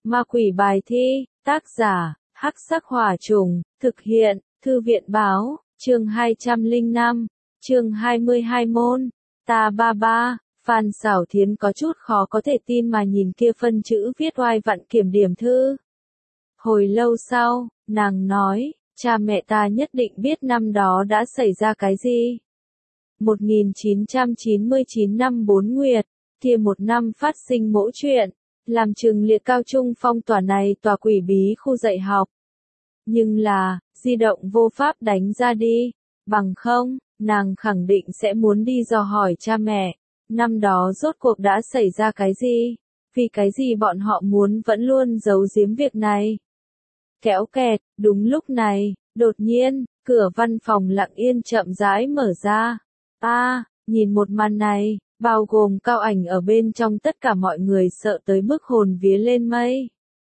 Ma quỷ bài thi, tác giả, Hắc Sắc Hỏa Trùng, thực hiện, Thư viện báo, chương 205, chương 22 môn, ta ba ba. Phan Xảo Thiến có chút khó có thể tin mà nhìn kia phân chữ viết oai vặn kiểm điểm thư. Hồi lâu sau, nàng nói, cha mẹ ta nhất định biết năm đó đã xảy ra cái gì. 1999 năm 4 nguyệt, kia một năm phát sinh mẫu chuyện, làm Trường Liệt Cao Trung phong tỏa này tòa quỷ bí khu dạy học. Nhưng là, di động vô pháp đánh ra đi, bằng không, nàng khẳng định sẽ muốn đi dò hỏi cha mẹ, năm đó rốt cuộc đã xảy ra cái gì, vì cái gì bọn họ muốn vẫn luôn giấu giếm việc này. Kéo kẹt, đúng lúc này, đột nhiên, cửa văn phòng lặng yên chậm rãi mở ra. Nhìn một màn này, bao gồm Cao Ảnh ở bên trong tất cả mọi người sợ tới mức hồn vía lên mây.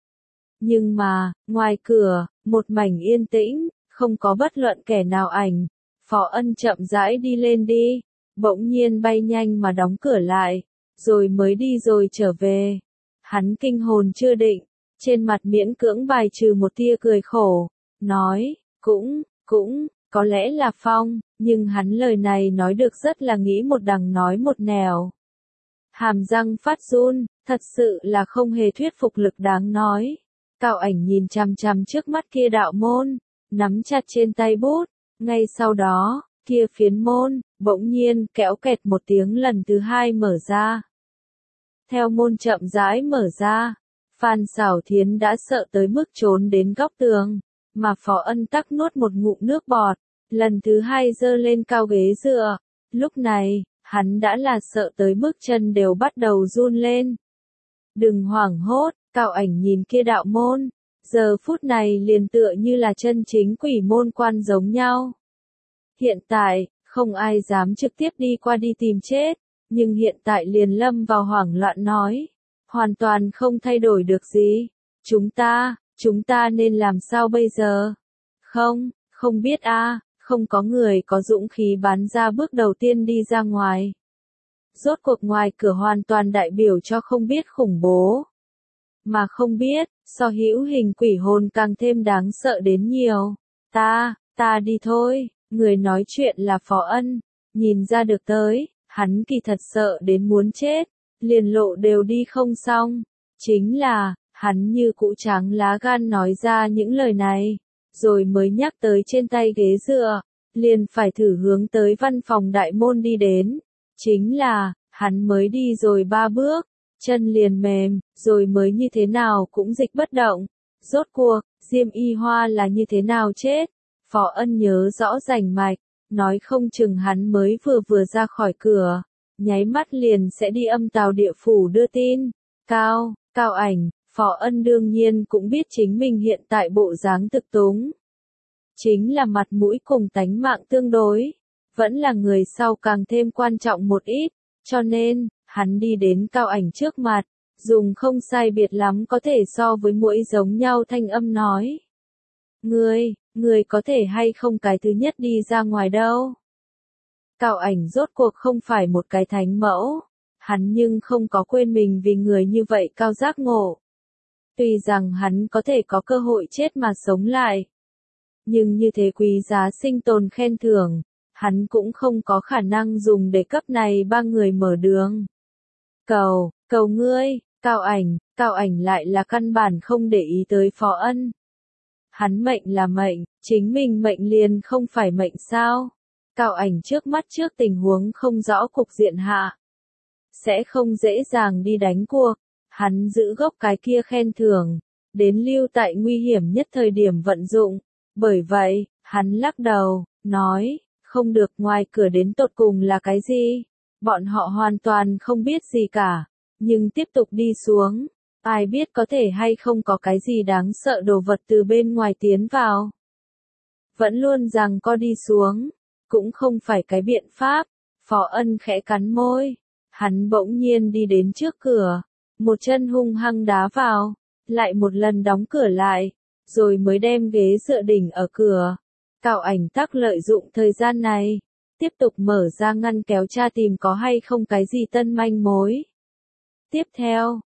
Nhưng mà, ngoài cửa, một mảnh yên tĩnh, không có bất luận kẻ nào ảnh. Phó Ân chậm rãi đi lên đi, bỗng nhiên bay nhanh mà đóng cửa lại, rồi mới đi rồi trở về. Hắn kinh hồn chưa định, trên mặt miễn cưỡng bài trừ một tia cười khổ, nói, cũng, có lẽ là Phong, nhưng hắn lời này nói được rất là nghĩ một đằng nói một nẻo. Hàm răng phát run, thật sự là không hề thuyết phục lực đáng nói. Cao Ảnh nhìn chằm chằm trước mắt kia đạo môn, nắm chặt trên tay bút, ngay sau đó, kia phiến môn, bỗng nhiên kéo kẹt một tiếng lần thứ hai mở ra. Theo môn chậm rãi mở ra, Phan Xảo Thiến đã sợ tới mức trốn đến góc tường, mà Phó Ân tắc nuốt một ngụm nước bọt, lần thứ hai giơ lên cao ghế dựa. Lúc này, hắn đã là sợ tới mức chân đều bắt đầu run lên. Đừng hoảng hốt, Cao Ảnh nhìn kia đạo môn, giờ phút này liền tựa như là chân chính quỷ môn quan giống nhau. Hiện tại, không ai dám trực tiếp đi qua đi tìm chết, nhưng hiện tại liền lâm vào hoảng loạn nói. Hoàn toàn không thay đổi được gì. Chúng ta nên làm sao bây giờ? Không biết không có người có dũng khí bắn ra bước đầu tiên đi ra ngoài. Rốt cuộc ngoài cửa hoàn toàn đại biểu cho không biết khủng bố. Mà không biết, so hữu hình quỷ hồn càng thêm đáng sợ đến nhiều. Ta đi thôi, người nói chuyện là Phó Ân, nhìn ra được tới, hắn kỳ thật sợ đến muốn chết, liền lộ đều đi không xong. Chính là, hắn như cũ trắng lá gan nói ra những lời này, rồi mới nhắc tới trên tay ghế dựa, liền phải thử hướng tới văn phòng đại môn đi đến. Chính là, hắn mới đi rồi 3 bước, chân liền mềm, rồi mới như thế nào cũng dịch bất động. Rốt cuộc, Diêm Y Hoa là như thế nào chết? Phó Ân nhớ rõ rành mạch, nói không chừng hắn mới vừa ra khỏi cửa, nháy mắt liền sẽ đi Âm Tào địa phủ đưa tin. Cao Ảnh, Phó Ân đương nhiên cũng biết chính mình hiện tại bộ dáng thực túng. Chính là mặt mũi cùng tánh mạng tương đối, vẫn là người sau càng thêm quan trọng một ít, cho nên, hắn đi đến Cao Ảnh trước mặt, dùng không sai biệt lắm có thể so với muỗi giống nhau thanh âm nói. Ngươi có thể hay không cái thứ nhất đi ra ngoài đâu. Cao Ảnh rốt cuộc không phải một cái thánh mẫu, hắn nhưng không có quên mình vì người như vậy cao giác ngộ. Tuy rằng hắn có thể có cơ hội chết mà sống lại, nhưng như thế quý giá sinh tồn khen thưởng, hắn cũng không có khả năng dùng để cấp này 3 người mở đường. Cầu ngươi, Cao Ảnh lại là căn bản không để ý tới Phó Ân. Hắn mệnh là mệnh, chính mình mệnh liền không phải mệnh sao? Cao Ảnh trước mắt trước tình huống không rõ cục diện hạ, sẽ không dễ dàng đi đánh cuộc, hắn giữ gốc cái kia khen thưởng, đến lưu tại nguy hiểm nhất thời điểm vận dụng. Bởi vậy, hắn lắc đầu, nói, không được, ngoài cửa đến tột cùng là cái gì? Bọn họ hoàn toàn không biết gì cả, nhưng tiếp tục đi xuống, ai biết có thể hay không có cái gì đáng sợ đồ vật từ bên ngoài tiến vào. Vẫn luôn rằng co đi xuống, cũng không phải cái biện pháp. Phó Ân khẽ cắn môi, hắn bỗng nhiên đi đến trước cửa, một chân hung hăng đá vào, lại một lần đóng cửa lại, rồi mới đem ghế dựa đỉnh ở cửa. Cao Ảnh tắc lợi dụng thời gian này, tiếp tục mở ra ngăn kéo tra tìm có hay không cái gì tân manh mối. Tiếp theo,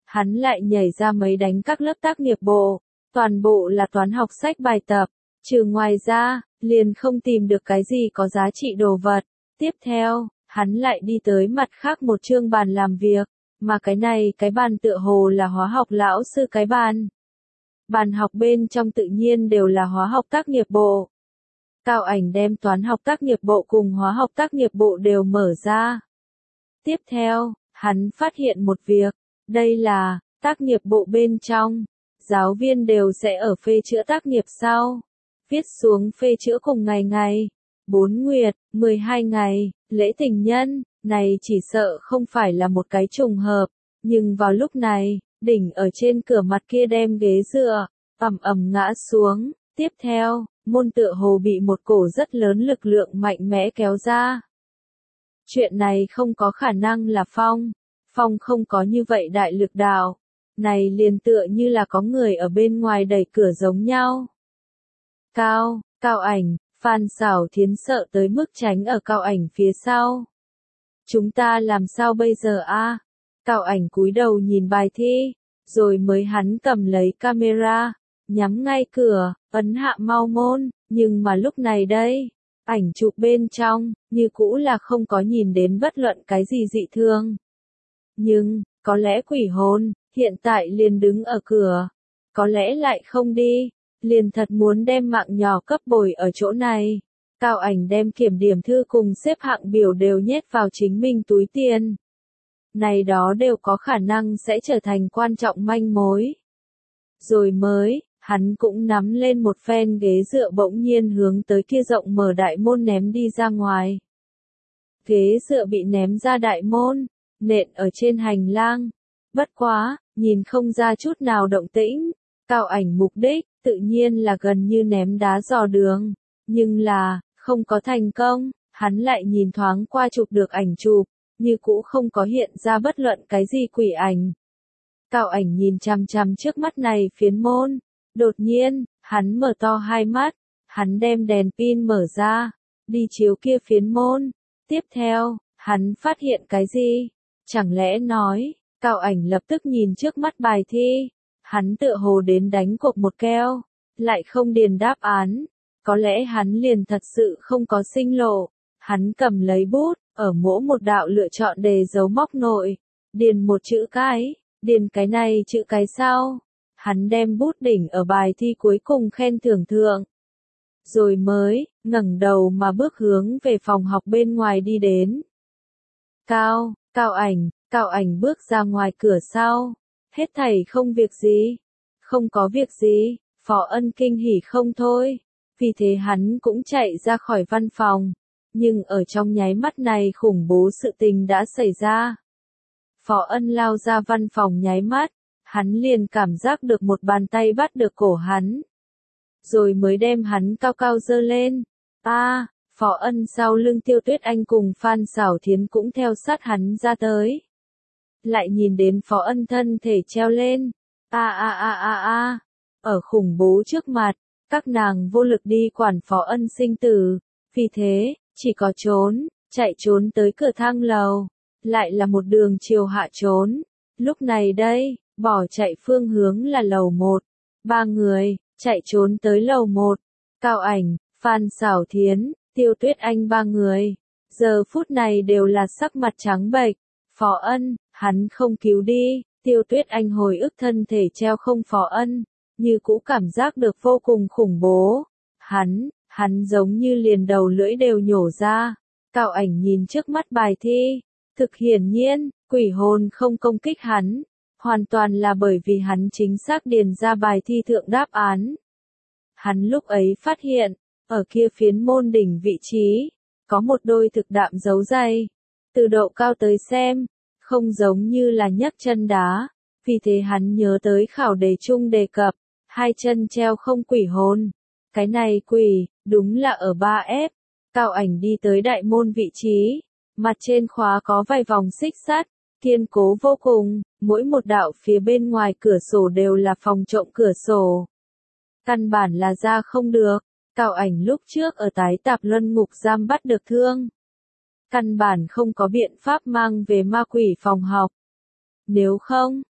hắn lại nhảy ra mấy đánh các lớp tác nghiệp bộ, toàn bộ là toán học sách bài tập, trừ ngoài ra, liền không tìm được cái gì có giá trị đồ vật. Tiếp theo, hắn lại đi tới mặt khác một chương bàn làm việc, mà cái bàn tựa hồ là hóa học lão sư cái bàn. Bàn học bên trong tự nhiên đều là hóa học tác nghiệp bộ. Cao Ảnh đem toán học tác nghiệp bộ cùng hóa học tác nghiệp bộ đều mở ra. Tiếp theo, hắn phát hiện một việc, đây là, tác nghiệp bộ bên trong, giáo viên đều sẽ ở phê chữa tác nghiệp sau. Viết xuống phê chữa cùng ngày, 4 nguyệt, 12 ngày, lễ tình nhân, này chỉ sợ không phải là một cái trùng hợp, nhưng vào lúc này, đỉnh ở trên cửa mặt kia đem ghế dựa, ầm ầm ngã xuống, tiếp theo, môn tựa hồ bị một cổ rất lớn lực lượng mạnh mẽ kéo ra. Chuyện này không có khả năng là Phong không có như vậy đại lực đạo, này liền tựa như là có người ở bên ngoài đẩy cửa giống nhau. Cao Ảnh, Phan Xảo Thiến sợ tới mức tránh ở Cao Ảnh phía sau. Chúng ta làm sao bây giờ a? Cao Ảnh cúi đầu nhìn bài thi, rồi mới hắn cầm lấy camera, nhắm ngay cửa, ấn hạ mau môn, nhưng mà lúc này đây, ảnh chụp bên trong, như cũ là không có nhìn đến bất luận cái gì dị thường. Nhưng, có lẽ quỷ hồn, hiện tại liền đứng ở cửa, có lẽ lại không đi, liền thật muốn đem mạng nhỏ cấp bồi ở chỗ này. Cao Ảnh đem kiểm điểm thư cùng xếp hạng biểu đều nhét vào chính mình túi tiền. Này đó đều có khả năng sẽ trở thành quan trọng manh mối. Rồi mới, hắn cũng nắm lên một phen ghế dựa bỗng nhiên hướng tới kia rộng mở đại môn ném đi ra ngoài. Ghế dựa bị ném ra đại môn, nện ở trên hành lang. Bất quá, nhìn không ra chút nào động tĩnh. Cao Ảnh mục đích, tự nhiên là gần như ném đá dò đường. Nhưng là, không có thành công, hắn lại nhìn thoáng qua chụp được ảnh chụp, như cũ không có hiện ra bất luận cái gì quỷ ảnh. Cao Ảnh nhìn chằm chằm trước mắt này phiến môn, đột nhiên, hắn mở to hai mắt, hắn đem đèn pin mở ra, đi chiếu kia phiến môn. Tiếp theo, hắn phát hiện cái gì? Chẳng lẽ nói, Cao Ảnh lập tức nhìn trước mắt bài thi, hắn tựa hồ đến đánh cuộc một keo, lại không điền đáp án. Có lẽ hắn liền thật sự không có sinh lộ, hắn cầm lấy bút, ở mỗi một đạo lựa chọn đề dấu móc nội, điền một chữ cái, điền cái này chữ cái sau, hắn đem bút đỉnh ở bài thi cuối cùng khen thưởng thượng. Rồi mới, ngẩng đầu mà bước hướng về phòng học bên ngoài đi đến. Cao Ảnh bước ra ngoài cửa sau, hết thảy không việc gì, không có việc gì, Phó Ân kinh hỉ không thôi. Vì thế hắn cũng chạy ra khỏi văn phòng, nhưng ở trong nháy mắt này khủng bố sự tình đã xảy ra. Phó Ân lao ra văn phòng nháy mắt, hắn liền cảm giác được một bàn tay bắt được cổ hắn. Rồi mới đem hắn cao cao giơ lên. Phó Ân sau lưng Tiêu Tuyết Anh cùng Phan Xảo Thiến cũng theo sát hắn ra tới. Lại nhìn đến Phó Ân thân thể treo lên. Ở khủng bố trước mặt. Các nàng vô lực đi quản Phó Ân sinh tử, vì thế, chỉ có chạy trốn tới cửa thang lầu, lại là một đường chiều hạ trốn. Lúc này đây, bỏ chạy phương hướng là lầu 1, 3 người, chạy trốn tới lầu 1, Cao Ảnh, Phan Xảo Thiến, Tiêu Tuyết Anh 3 người, giờ phút này đều là sắc mặt trắng bệch. Phó Ân, hắn không cứu đi, Tiêu Tuyết Anh hồi ức thân thể treo không Phó Ân. Như cũ cảm giác được vô cùng khủng bố. Hắn giống như liền đầu lưỡi đều nhổ ra. Cao Ảnh nhìn trước mắt bài thi. Thực hiển nhiên, quỷ hồn không công kích hắn. Hoàn toàn là bởi vì hắn chính xác điền ra bài thi thượng đáp án. Hắn lúc ấy phát hiện, ở kia phiến môn đỉnh vị trí, có một đôi thực đạm dấu giày. Từ độ cao tới xem, không giống như là nhấc chân đá. Vì thế hắn nhớ tới khảo đề chung đề cập. 2 chân treo không quỷ hồn. Cái này quỷ, đúng là ở 3F. Cao Ảnh đi tới đại môn vị trí. Mặt trên khóa có vài vòng xích sắt, kiên cố vô cùng. Mỗi một đạo phía bên ngoài cửa sổ đều là phòng trộm cửa sổ. Căn bản là ra không được. Cao Ảnh lúc trước ở tái tạp luân ngục giam bắt được thương. Căn bản không có biện pháp mang về ma quỷ phòng học. Nếu không,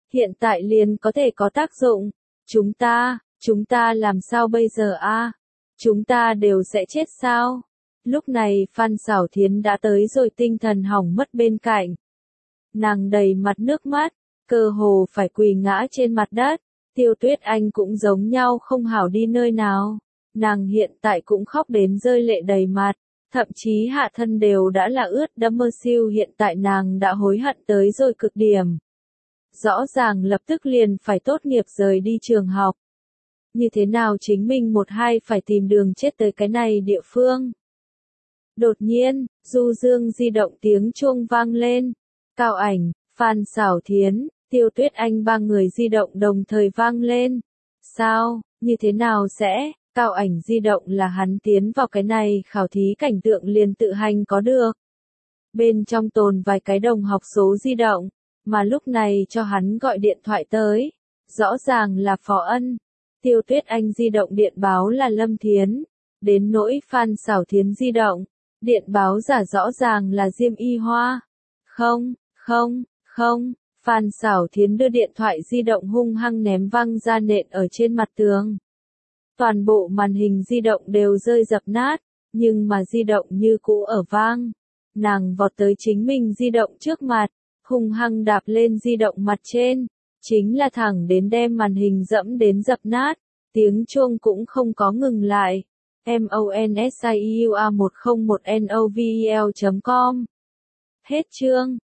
Hiện tại liền có thể có tác dụng. Chúng ta làm sao bây giờ a? Chúng ta đều sẽ chết sao? Lúc này Phan Xảo Thiến đã tới rồi, tinh thần hỏng mất bên cạnh. Nàng đầy mặt nước mắt, cơ hồ phải quỳ ngã trên mặt đất. Tiêu Tuyết Anh cũng giống nhau, không hảo đi nơi nào. Nàng hiện tại cũng khóc đến rơi lệ đầy mặt, thậm chí hạ thân đều đã là ướt đẫm mơ siêu. Hiện tại nàng đã hối hận tới rồi cực điểm. Rõ ràng lập tức liền phải tốt nghiệp rời đi trường học. Như thế nào chính mình một hai phải tìm đường chết tới cái này địa phương. Đột nhiên, du dương di động tiếng chuông vang lên. Cao Ảnh, Phan Xảo Thiến, Tiêu Tuyết Anh ba người di động đồng thời vang lên. Sao, như thế nào sẽ? Cao Ảnh di động là hắn tiến vào cái này khảo thí cảnh tượng liền tự hành có được. Bên trong tồn vài cái đồng học số di động, mà lúc này cho hắn gọi điện thoại tới. Rõ ràng là Phó Ân. Tiêu Tuyết Anh di động điện báo là Lâm Thiến. Đến nỗi Phan Xảo Thiến di động, điện báo giả rõ ràng là Diêm Y Hoa. Không, Phan Xảo Thiến đưa điện thoại di động hung hăng ném văng ra nện ở trên mặt tường. Toàn bộ màn hình di động đều rơi dập nát, nhưng mà di động như cũ ở vang. Nàng vọt tới chính mình di động trước mặt, hung hăng đạp lên di động mặt trên, chính là thẳng đến đem màn hình dẫm đến dập nát, tiếng chuông cũng không có ngừng lại. MONSIEUA101NOVEL.com Hết chương.